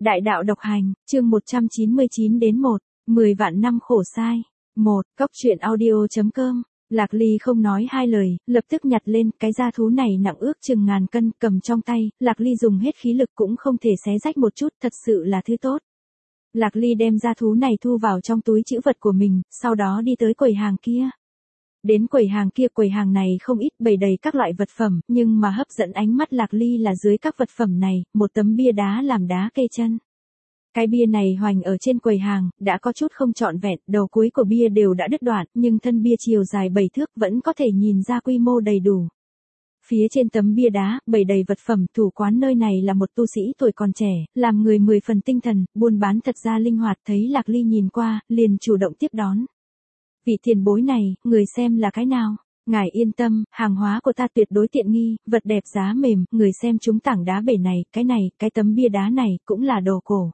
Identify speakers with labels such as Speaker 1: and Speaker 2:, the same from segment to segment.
Speaker 1: Đại đạo độc hành, chương 199 đến 1, 10 vạn năm khổ sai. 1. Cốc truyện audio.com. Lạc Ly không nói hai lời, lập tức nhặt lên, cái da thú này nặng ước chừng ngàn cân, cầm trong tay, Lạc Ly dùng hết khí lực cũng không thể xé rách một chút, thật sự là thứ tốt. Lạc Ly đem da thú này thu vào trong túi trữ vật của mình, sau đó đi tới quầy hàng kia. Đến quầy hàng kia, quầy hàng này không ít, bày đầy các loại vật phẩm, nhưng mà hấp dẫn ánh mắt Lạc Ly là dưới các vật phẩm này, một tấm bia đá làm đá kê chân. Cái bia này hoành ở trên quầy hàng, đã có chút không trọn vẹn, đầu cuối của bia đều đã đứt đoạn, nhưng thân bia chiều dài 7 thước vẫn có thể nhìn ra quy mô đầy đủ. Phía trên tấm bia đá, bày đầy vật phẩm, thủ quán nơi này là một tu sĩ tuổi còn trẻ, làm người 10 phần tinh thần, buôn bán thật ra linh hoạt, thấy Lạc Ly nhìn qua, liền chủ động tiếp đón. Vị tiền bối này, người xem là cái nào? Ngài yên tâm, hàng hóa của ta tuyệt đối tiện nghi, vật đẹp giá mềm, người xem chúng tảng đá bể này, cái tấm bia đá này, cũng là đồ cổ.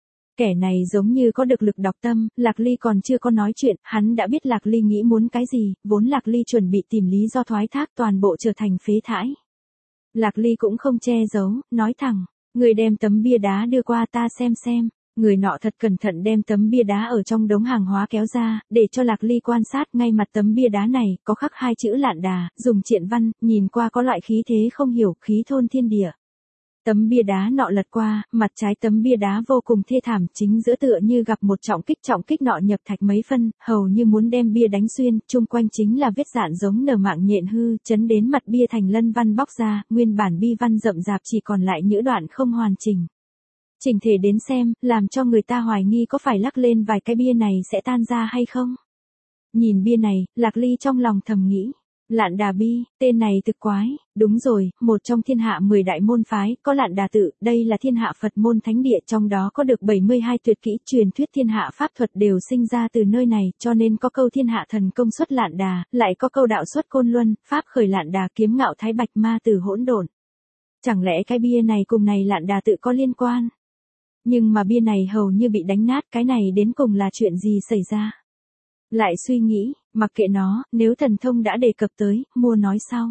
Speaker 1: Kẻ này giống như có được lực đọc tâm, Lạc Ly còn chưa có nói chuyện, hắn đã biết Lạc Ly nghĩ muốn cái gì, vốn Lạc Ly chuẩn bị tìm lý do thoái thác toàn bộ trở thành phế thải. Lạc Ly cũng không che giấu, nói thẳng, người đem tấm bia đá đưa qua ta xem. Người nọ thật cẩn thận đem tấm bia đá ở trong đống hàng hóa kéo ra, để cho Lạc Ly quan sát, ngay mặt tấm bia đá này, có khắc hai chữ Lạn Đà, dùng triện văn, nhìn qua có loại khí thế không hiểu, khí thôn thiên địa. Tấm bia đá nọ lật qua, mặt trái tấm bia đá vô cùng thê thảm, chính giữa tựa như gặp một trọng kích nọ nhập thạch mấy phân, hầu như muốn đem bia đánh xuyên, chung quanh chính là vết dạn giống nở mạng nhện hư, chấn đến mặt bia thành lân văn bóc ra, nguyên bản bi văn rậm rạp chỉ còn lại những đoạn không hoàn chỉnh. Chỉnh thể đến xem, làm cho người ta hoài nghi có phải lắc lên vài cái bia này sẽ tan ra hay không. Nhìn bia này, Lạc Ly trong lòng thầm nghĩ. Lạn Đà Bi, tên này thực quái, đúng rồi, một trong thiên hạ 10 đại môn phái, có Lạn Đà tự, đây là thiên hạ Phật môn thánh địa, trong đó có được 72 tuyệt kỹ, truyền thuyết thiên hạ pháp thuật đều sinh ra từ nơi này, cho nên có câu thiên hạ thần công xuất Lạn Đà, lại có câu đạo xuất Côn Luân, pháp khởi Lạn Đà, kiếm ngạo thái bạch, ma từ hỗn độn. Chẳng lẽ cái bia này cùng này Lạn Đà tự có liên quan? Nhưng mà bia này hầu như bị đánh nát, cái này đến cùng là chuyện gì xảy ra? Lại suy nghĩ, mặc kệ nó, nếu thần thông đã đề cập tới, mua nói sau.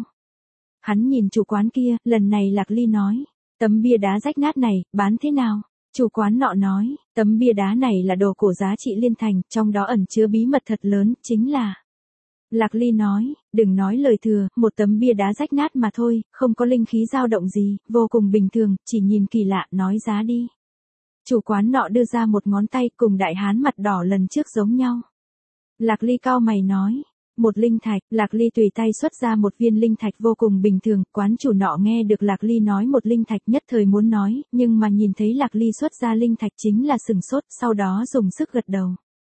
Speaker 1: Hắn nhìn chủ quán kia, lần này Lạc Ly nói, tấm bia đá rách nát này, bán thế nào? Chủ quán nọ nói, tấm bia đá này là đồ cổ giá trị liên thành, trong đó ẩn chứa bí mật thật lớn, chính là... Lạc Ly nói, đừng nói lời thừa, một tấm bia đá rách nát mà thôi, không có linh khí dao động gì, vô cùng bình thường, chỉ nhìn kỳ lạ, nói giá đi. Chủ quán nọ đưa ra một ngón tay cùng đại hán mặt đỏ lần trước giống nhau. Lạc Ly cau mày nói, một linh thạch, Lạc Ly tùy tay xuất ra một viên linh thạch vô cùng bình thường, quán chủ nọ nghe được Lạc Ly nói một linh thạch nhất thời muốn nói, nhưng mà nhìn thấy Lạc Ly xuất ra linh thạch chính là sừng sốt, sau đó dùng sức gật đầu.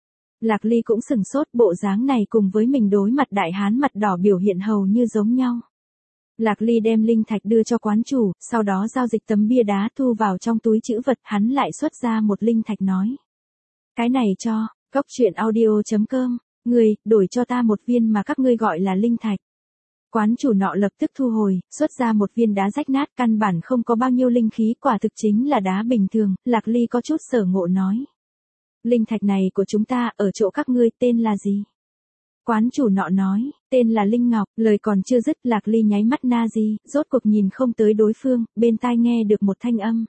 Speaker 1: Lạc Ly cũng sừng sốt, bộ dáng này cùng với mình đối mặt đại hán mặt đỏ biểu hiện hầu như giống nhau. Lạc Ly đem linh thạch đưa cho quán chủ, sau đó giao dịch tấm bia đá thu vào trong túi trữ vật, hắn lại xuất ra một linh thạch nói. Cái này cho, cốc truyện audio.com, người, đổi cho ta một viên mà các ngươi gọi là linh thạch. Quán chủ nọ lập tức thu hồi, xuất ra một viên đá rách nát, căn bản không có bao nhiêu linh khí, quả thực chính là đá bình thường, Lạc Ly có chút sở ngộ nói. Linh thạch này của chúng ta, ở chỗ các ngươi, tên là gì? Quán chủ nọ nói, tên là Linh Ngọc, lời còn chưa dứt, Lạc Ly nháy mắt na di, rốt cuộc nhìn không tới đối phương, bên tai nghe được một thanh âm.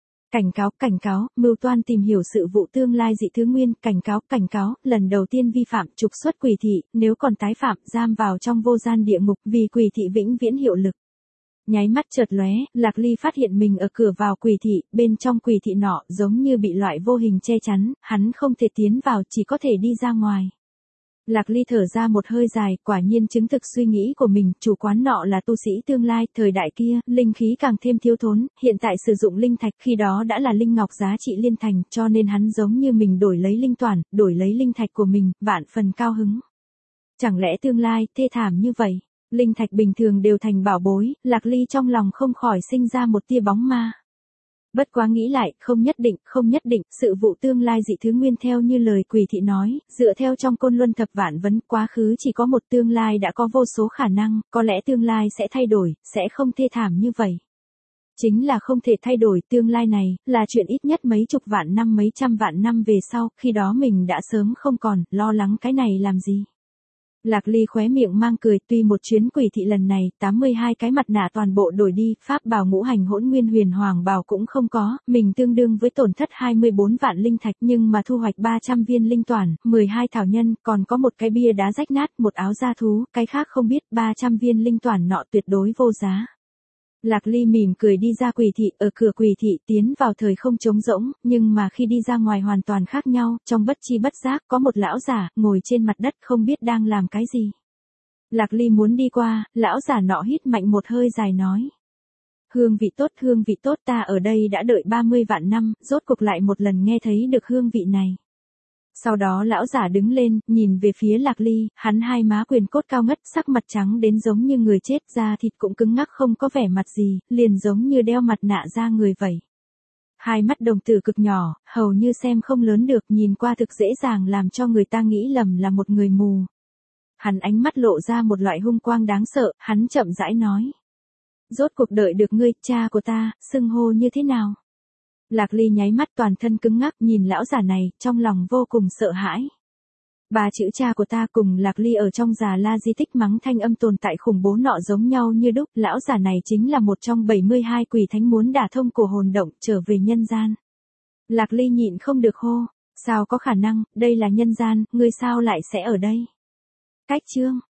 Speaker 1: Cảnh cáo, mưu toan tìm hiểu sự vụ tương lai dị thứ nguyên, cảnh cáo, lần đầu tiên vi phạm, trục xuất quỷ thị, nếu còn tái phạm, giam vào trong vô gian địa ngục, vì quỷ thị vĩnh viễn hiệu lực. Nháy mắt chợt lóe, Lạc Ly phát hiện mình ở cửa vào quỷ thị, bên trong quỷ thị nọ, giống như bị loại vô hình che chắn, hắn không thể tiến vào, chỉ có thể đi ra ngoài. Lạc Ly thở ra một hơi dài, quả nhiên chứng thực suy nghĩ của mình, chủ quán nọ là tu sĩ tương lai, thời đại kia, linh khí càng thêm thiếu thốn, hiện tại sử dụng linh thạch khi đó đã là linh ngọc giá trị liên thành, cho nên hắn giống như mình đổi lấy linh toàn, đổi lấy linh thạch của mình, vạn phần cao hứng. Chẳng lẽ tương lai, thê thảm như vậy, linh thạch bình thường đều thành bảo bối, Lạc Ly trong lòng không khỏi sinh ra một tia bóng ma. Bất quá nghĩ lại, không nhất định, sự vụ tương lai dị thứ nguyên theo như lời quỷ thị nói, dựa theo trong Côn Luân thập vạn vấn, quá khứ chỉ có một tương lai đã có vô số khả năng, có lẽ tương lai sẽ thay đổi, sẽ không thê thảm như vậy. Chính là không thể thay đổi, tương lai này, là chuyện ít nhất mấy chục vạn năm mấy trăm vạn năm về sau, khi đó mình đã sớm không còn, lo lắng cái này làm gì. Lạc Ly khóe miệng mang cười, tuy một chuyến quỷ thị lần này, 82 cái mặt nạ toàn bộ đổi đi, pháp bào ngũ hành hỗn nguyên huyền hoàng bào cũng không có, mình tương đương với tổn thất 24 vạn linh thạch nhưng mà thu hoạch 300 viên linh toản, 12 thảo nhân, còn có một cái bia đá rách nát, một áo da thú, cái khác không biết, 300 viên linh toản nọ tuyệt đối vô giá. Lạc Ly mỉm cười đi ra quỷ thị, ở cửa quỷ thị tiến vào thời không trống rỗng, nhưng mà khi đi ra ngoài hoàn toàn khác nhau, trong bất chi bất giác có một lão giả, ngồi trên mặt đất không biết đang làm cái gì. Lạc Ly muốn đi qua, lão giả nọ hít mạnh một hơi dài nói. Hương vị tốt ta ở đây đã đợi 30 vạn năm, rốt cuộc lại một lần nghe thấy được hương vị này. Sau đó lão giả đứng lên, nhìn về phía Lạc Ly, hắn hai má quyền cốt cao ngất, sắc mặt trắng đến giống như người chết, da thịt cũng cứng ngắc không có vẻ mặt gì, liền giống như đeo mặt nạ da người vậy. Hai mắt đồng tử cực nhỏ, hầu như xem không lớn được, nhìn qua thực dễ dàng làm cho người ta nghĩ lầm là một người mù. Hắn ánh mắt lộ ra một loại hung quang đáng sợ, hắn chậm rãi nói. Rốt cuộc đợi được ngươi, cha của ta, xưng hô như thế nào? Lạc Ly nháy mắt toàn thân cứng ngắc nhìn lão giả này, trong lòng vô cùng sợ hãi. Ba chữ cha của ta cùng Lạc Ly ở trong Già La di tích mắng thanh âm tồn tại khủng bố nọ giống nhau như đúc, lão giả này chính là một trong 72 quỷ thánh muốn đả thông cổ hồn động trở về nhân gian. Lạc Ly nhịn không được hô, sao có khả năng, đây là nhân gian, ngươi sao lại sẽ ở đây? Cách chương